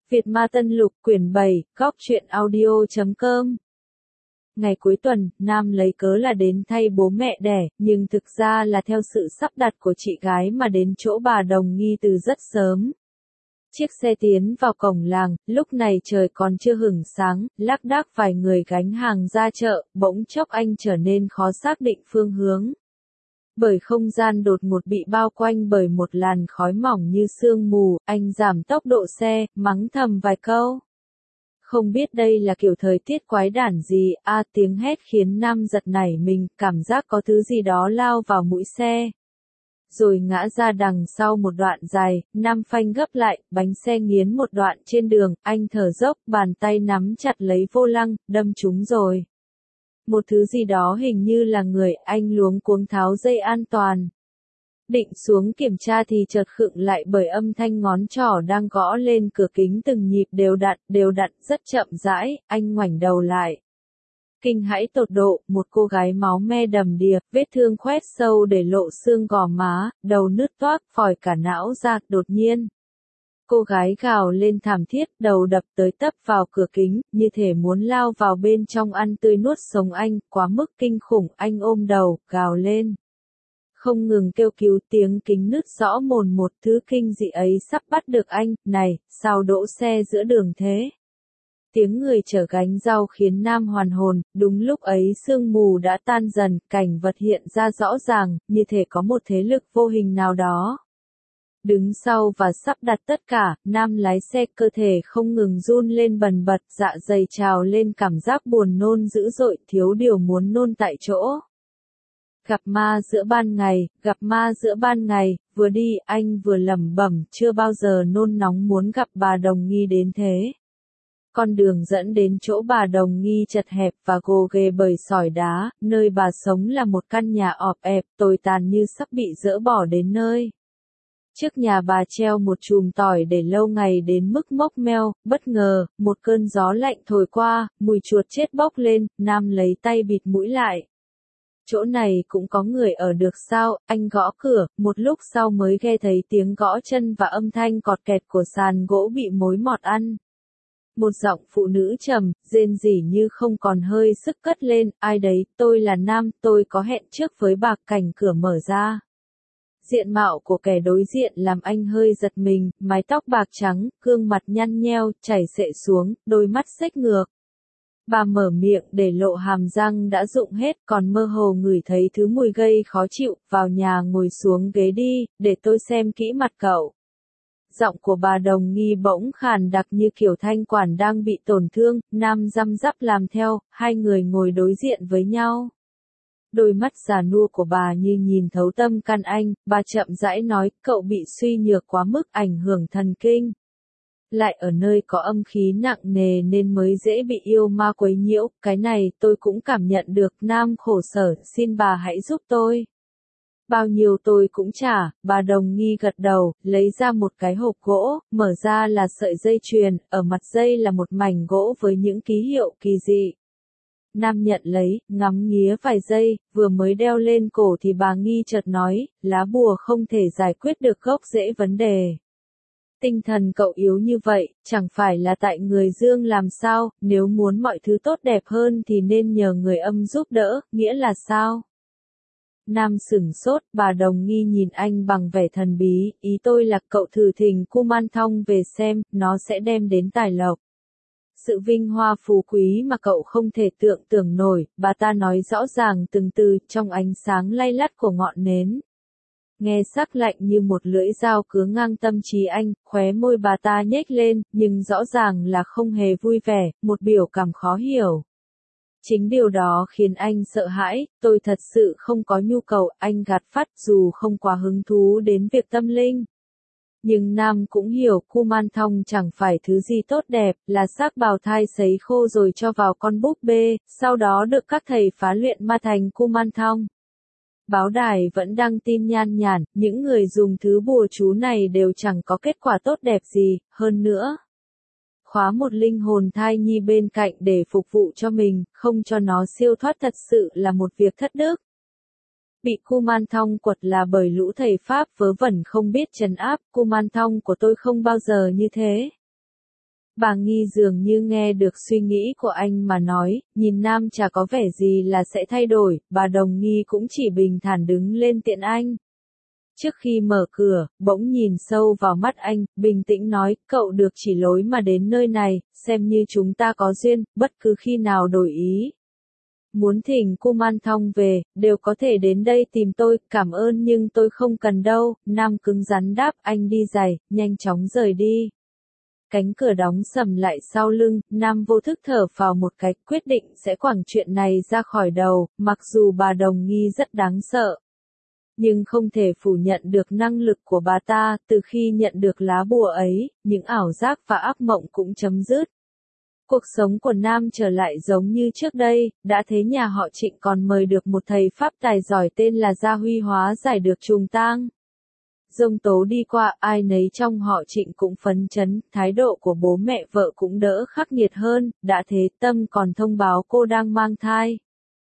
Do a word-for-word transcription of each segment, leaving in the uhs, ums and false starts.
Việt Ma Tân Lục quyển bảy, góc truyện audio chấm com. Ngày cuối tuần, Nam lấy cớ là đến thay bố mẹ đẻ, nhưng thực ra là theo sự sắp đặt của chị gái mà đến chỗ bà Đồng Nghi từ rất sớm. Chiếc xe tiến vào cổng làng, lúc này trời còn chưa hửng sáng, lác đác vài người gánh hàng ra chợ, bỗng chốc anh trở nên khó xác định phương hướng. Bởi không gian đột ngột bị bao quanh bởi một làn khói mỏng như sương mù, anh giảm tốc độ xe, mắng thầm vài câu. Không biết đây là kiểu thời tiết quái đản gì, a à, tiếng hét khiến Nam giật nảy mình, cảm giác có thứ gì đó lao vào mũi xe. Rồi ngã ra đằng sau một đoạn dài, Nam phanh gấp lại, bánh xe nghiến một đoạn trên đường, anh thở dốc, bàn tay nắm chặt lấy vô lăng, đâm trúng rồi. Một thứ gì đó hình như là người, anh luống cuống tháo dây an toàn. Định xuống kiểm tra thì chợt khựng lại bởi âm thanh ngón trỏ đang gõ lên cửa kính từng nhịp đều đặn, đều đặn, rất chậm rãi, anh ngoảnh đầu lại. Kinh hãi tột độ, một cô gái máu me đầm đìa, vết thương khoét sâu để lộ xương gò má, đầu nứt toác, phòi cả não ra, đột nhiên. Cô gái gào lên thảm thiết, đầu đập tới tấp vào cửa kính, như thể muốn lao vào bên trong ăn tươi nuốt sống anh, quá mức kinh khủng, anh ôm đầu, gào lên. Không ngừng kêu cứu, tiếng kính nứt rõ mồn một, thứ kinh dị ấy sắp bắt được anh, này, sao đỗ xe giữa đường thế? Tiếng người chở gánh rau khiến Nam hoàn hồn, đúng lúc ấy sương mù đã tan dần, cảnh vật hiện ra rõ ràng, như thể có một thế lực vô hình nào đó. Đứng sau và sắp đặt tất cả, Nam lái xe, cơ thể không ngừng run lên bần bật, dạ dày trào lên cảm giác buồn nôn dữ dội, thiếu điều muốn nôn tại chỗ. Gặp ma giữa ban ngày, gặp ma giữa ban ngày, vừa đi anh vừa lẩm bẩm, chưa bao giờ nôn nóng muốn gặp bà Đồng Nghi đến thế. Con đường dẫn đến chỗ bà Đồng Nghi chật hẹp và gồ ghề bởi sỏi đá, nơi bà sống là một căn nhà ọp ẹp, tồi tàn như sắp bị dỡ bỏ đến nơi. Trước nhà bà treo một chùm tỏi để lâu ngày đến mức mốc meo, bất ngờ, một cơn gió lạnh thổi qua, mùi chuột chết bốc lên, Nam lấy tay bịt mũi lại. Chỗ này cũng có người ở được sao, anh gõ cửa, một lúc sau mới nghe thấy tiếng gõ chân và âm thanh cọt kẹt của sàn gỗ bị mối mọt ăn. Một giọng phụ nữ trầm, rên rỉ như không còn hơi sức cất lên, ai đấy, tôi là Nam, tôi có hẹn trước với bà. Cảnh cửa mở ra. Diện mạo của kẻ đối diện làm anh hơi giật mình, mái tóc bạc trắng, gương mặt nhăn nheo, chảy xệ xuống, đôi mắt xếch ngược. Bà mở miệng để lộ hàm răng đã rụng hết, còn mơ hồ ngửi thấy thứ mùi gây khó chịu, vào nhà ngồi xuống ghế đi, để tôi xem kỹ mặt cậu. Giọng của bà Đồng Nghi bỗng khàn đặc như kiểu thanh quản đang bị tổn thương, Nam răm rắp làm theo, hai người ngồi đối diện với nhau. Đôi mắt già nua của bà như nhìn thấu tâm can anh, bà chậm rãi nói, cậu bị suy nhược quá mức, ảnh hưởng thần kinh. Lại ở nơi có âm khí nặng nề nên mới dễ bị yêu ma quấy nhiễu, cái này tôi cũng cảm nhận được. Nam khổ sở, xin bà hãy giúp tôi. Bao nhiêu tôi cũng trả, bà Đồng Nghi gật đầu, lấy ra một cái hộp gỗ, mở ra là sợi dây chuyền, ở mặt dây là một mảnh gỗ với những ký hiệu kỳ dị. Nam nhận lấy, ngắm nghía vài giây, vừa mới đeo lên cổ thì bà Nghi chợt nói, lá bùa không thể giải quyết được gốc rễ vấn đề. Tinh thần cậu yếu như vậy, chẳng phải là tại người dương làm sao, nếu muốn mọi thứ tốt đẹp hơn thì nên nhờ người âm giúp đỡ, nghĩa là sao? Nam sửng sốt, bà Đồng Nghi nhìn anh bằng vẻ thần bí, ý tôi là cậu thử thỉnh Kuman Thong về xem, nó sẽ đem đến tài lộc. Sự vinh hoa phú quý mà cậu không thể tưởng tượng nổi, bà ta nói rõ ràng từng từ, trong ánh sáng lay lắt của ngọn nến. Nghe sắc lạnh như một lưỡi dao cứa ngang tâm trí anh, khóe môi bà ta nhếch lên, nhưng rõ ràng là không hề vui vẻ, một biểu cảm khó hiểu. Chính điều đó khiến anh sợ hãi, tôi thật sự không có nhu cầu, anh gạt phắt dù không quá hứng thú đến việc tâm linh. Nhưng Nam cũng hiểu Kuman Thong chẳng phải thứ gì tốt đẹp, là xác bào thai sấy khô rồi cho vào con búp bê, sau đó được các thầy phá luyện ma thành Kuman Thong. Báo đài vẫn đăng tin nhan nhản, những người dùng thứ bùa chú này đều chẳng có kết quả tốt đẹp gì, hơn nữa. Khóa một linh hồn thai nhi bên cạnh để phục vụ cho mình, không cho nó siêu thoát thật sự là một việc thất đức. Bị Kuman Thong quật là bởi lũ thầy Pháp vớ vẩn không biết trấn áp, Kuman Thong của tôi không bao giờ như thế. Bà Nghi dường như nghe được suy nghĩ của anh mà nói, nhìn Nam chả có vẻ gì là sẽ thay đổi, bà Đồng Nghi cũng chỉ bình thản đứng lên tiện anh. Trước khi mở cửa, bỗng nhìn sâu vào mắt anh, bình tĩnh nói, cậu được chỉ lối mà đến nơi này, xem như chúng ta có duyên, bất cứ khi nào đổi ý. Muốn thỉnh Kuman Thong về, đều có thể đến đây tìm tôi, cảm ơn nhưng tôi không cần đâu, Nam cứng rắn đáp, anh đi giày, nhanh chóng rời đi. Cánh cửa đóng sầm lại sau lưng, Nam vô thức thở vào một cái, quyết định sẽ quẳng chuyện này ra khỏi đầu, mặc dù bà Đồng Nghi rất đáng sợ. Nhưng không thể phủ nhận được năng lực của bà ta, từ khi nhận được lá bùa ấy, những ảo giác và ác mộng cũng chấm dứt. Cuộc sống của Nam trở lại giống như trước đây, đã thế nhà họ Trịnh còn mời được một thầy pháp tài giỏi tên là Gia Huy hóa giải được trùng tang. Giông tố đi qua, ai nấy trong họ Trịnh cũng phấn chấn, thái độ của bố mẹ vợ cũng đỡ khắc nghiệt hơn, đã thế Tâm còn thông báo cô đang mang thai.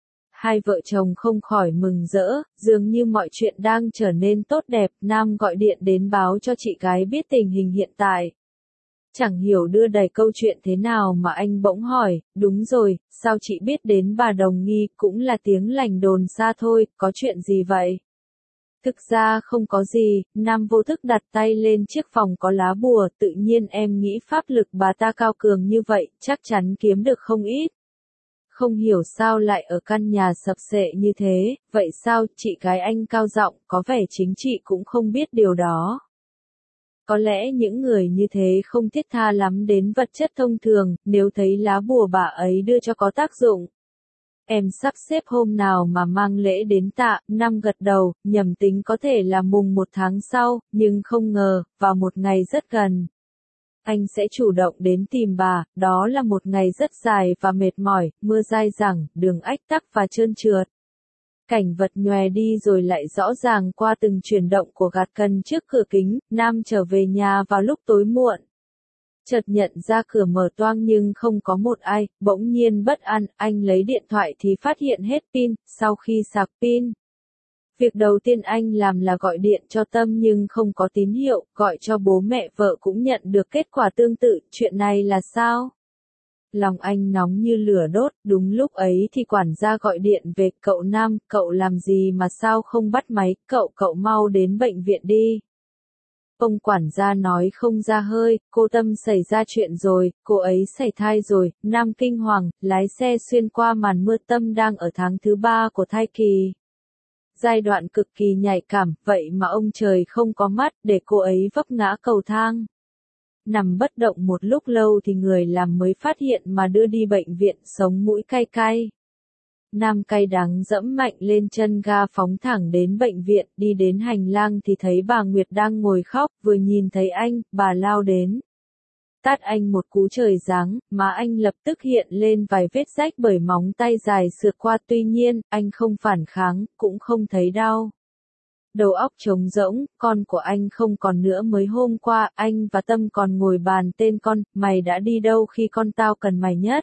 Hai vợ chồng không khỏi mừng rỡ, dường như mọi chuyện đang trở nên tốt đẹp, Nam gọi điện đến báo cho chị gái biết tình hình hiện tại. Chẳng hiểu đưa đẩy câu chuyện thế nào mà anh bỗng hỏi, đúng rồi, sao chị biết đến bà Đồng Nghi, cũng là tiếng lành đồn xa thôi, có chuyện gì vậy? Thực ra không có gì, Nam vô thức đặt tay lên chiếc phòng có lá bùa, tự nhiên em nghĩ pháp lực bà ta cao cường như vậy, chắc chắn kiếm được không ít. Không hiểu sao lại ở căn nhà sập xệ như thế, vậy sao, chị gái anh cao giọng, có vẻ chính chị cũng không biết điều đó. Có lẽ những người như thế không thiết tha lắm đến vật chất thông thường, nếu thấy lá bùa bà ấy đưa cho có tác dụng. Em sắp xếp hôm nào mà mang lễ đến tạ, Năm gật đầu, nhầm tính có thể là mùng một tháng sau, nhưng không ngờ, vào một ngày rất gần. Anh sẽ chủ động đến tìm bà, đó là một ngày rất dài và mệt mỏi, mưa dai dẳng, đường ách tắc và trơn trượt. Cảnh vật nhòe đi rồi lại rõ ràng qua từng chuyển động của gạt cần trước cửa kính, Nam trở về nhà vào lúc tối muộn. Chợt nhận ra cửa mở toang nhưng không có một ai, bỗng nhiên bất an, anh lấy điện thoại thì phát hiện hết pin, sau khi sạc pin. Việc đầu tiên anh làm là gọi điện cho Tâm nhưng không có tín hiệu, gọi cho bố mẹ vợ cũng nhận được kết quả tương tự, chuyện này là sao? Lòng anh nóng như lửa đốt, đúng lúc ấy thì quản gia gọi điện về, cậu Nam, cậu làm gì mà sao không bắt máy, cậu cậu mau đến bệnh viện đi. Ông quản gia nói không ra hơi, cô Tâm xảy ra chuyện rồi, cô ấy sảy thai rồi, Nam kinh hoàng, lái xe xuyên qua màn mưa. Tâm đang ở tháng thứ ba của thai kỳ. Giai đoạn cực kỳ nhạy cảm, vậy mà ông trời không có mắt để cô ấy vấp ngã cầu thang. Nằm bất động một lúc lâu thì người làm mới phát hiện mà đưa đi bệnh viện, sống mũi cay cay. Nam cay đắng dẫm mạnh lên chân ga phóng thẳng đến bệnh viện, đi đến hành lang thì thấy bà Nguyệt đang ngồi khóc, vừa nhìn thấy anh, bà lao đến. Tát anh một cú trời giáng, mà anh lập tức hiện lên vài vết rách bởi móng tay dài sượt qua, tuy nhiên, anh không phản kháng, cũng không thấy đau. Đầu óc trống rỗng, con của anh không còn nữa, mới hôm qua, anh và Tâm còn ngồi bàn tên con, mày đã đi đâu khi con tao cần mày nhất?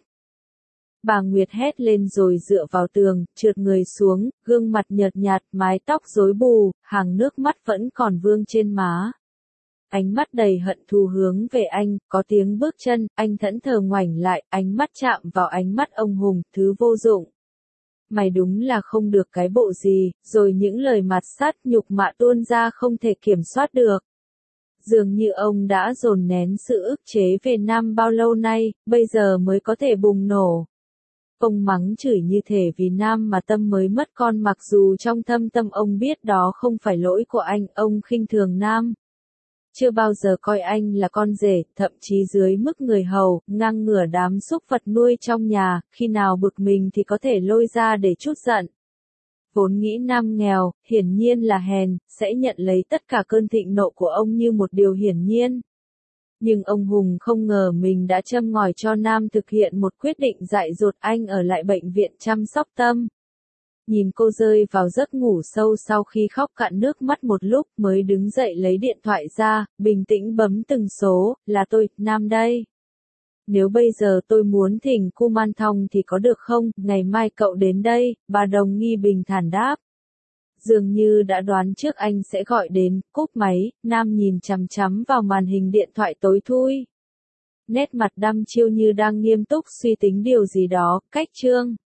Bà Nguyệt hét lên rồi dựa vào tường, trượt người xuống, gương mặt nhợt nhạt, mái tóc rối bù, hàng nước mắt vẫn còn vương trên má. Ánh mắt đầy hận thù hướng về anh, có tiếng bước chân, anh thẫn thờ ngoảnh lại, ánh mắt chạm vào ánh mắt ông Hùng, thứ vô dụng. Mày đúng là không được cái bộ gì, rồi những lời mạt sát nhục mạ tuôn ra không thể kiểm soát được. Dường như ông đã dồn nén sự ức chế về Nam bao lâu nay, bây giờ mới có thể bùng nổ. Ông mắng chửi như thể vì Nam mà Tâm mới mất con, mặc dù trong thâm tâm ông biết đó không phải lỗi của anh, ông khinh thường Nam. Chưa bao giờ coi anh là con rể, thậm chí dưới mức người hầu, ngang ngửa đám súc vật nuôi trong nhà, khi nào bực mình thì có thể lôi ra để trút giận. Vốn nghĩ Nam nghèo, hiển nhiên là hèn, sẽ nhận lấy tất cả cơn thịnh nộ của ông như một điều hiển nhiên. Nhưng ông Hùng không ngờ mình đã châm ngòi cho Nam thực hiện một quyết định dại dột, anh ở lại bệnh viện chăm sóc Tâm. Nhìn cô rơi vào giấc ngủ sâu sau khi khóc cạn nước mắt một lúc, mới đứng dậy lấy điện thoại ra, bình tĩnh bấm từng số, là tôi, Nam đây. Nếu bây giờ tôi muốn thỉnh Kuman Thong thì có được không, ngày mai cậu đến đây, bà Đồng Nghi bình thản đáp. Dường như đã đoán trước anh sẽ gọi đến, cúp máy, Nam nhìn chằm chằm vào màn hình điện thoại tối thui. nét mặt đăm chiêu như đang nghiêm túc suy tính điều gì đó, cách Trương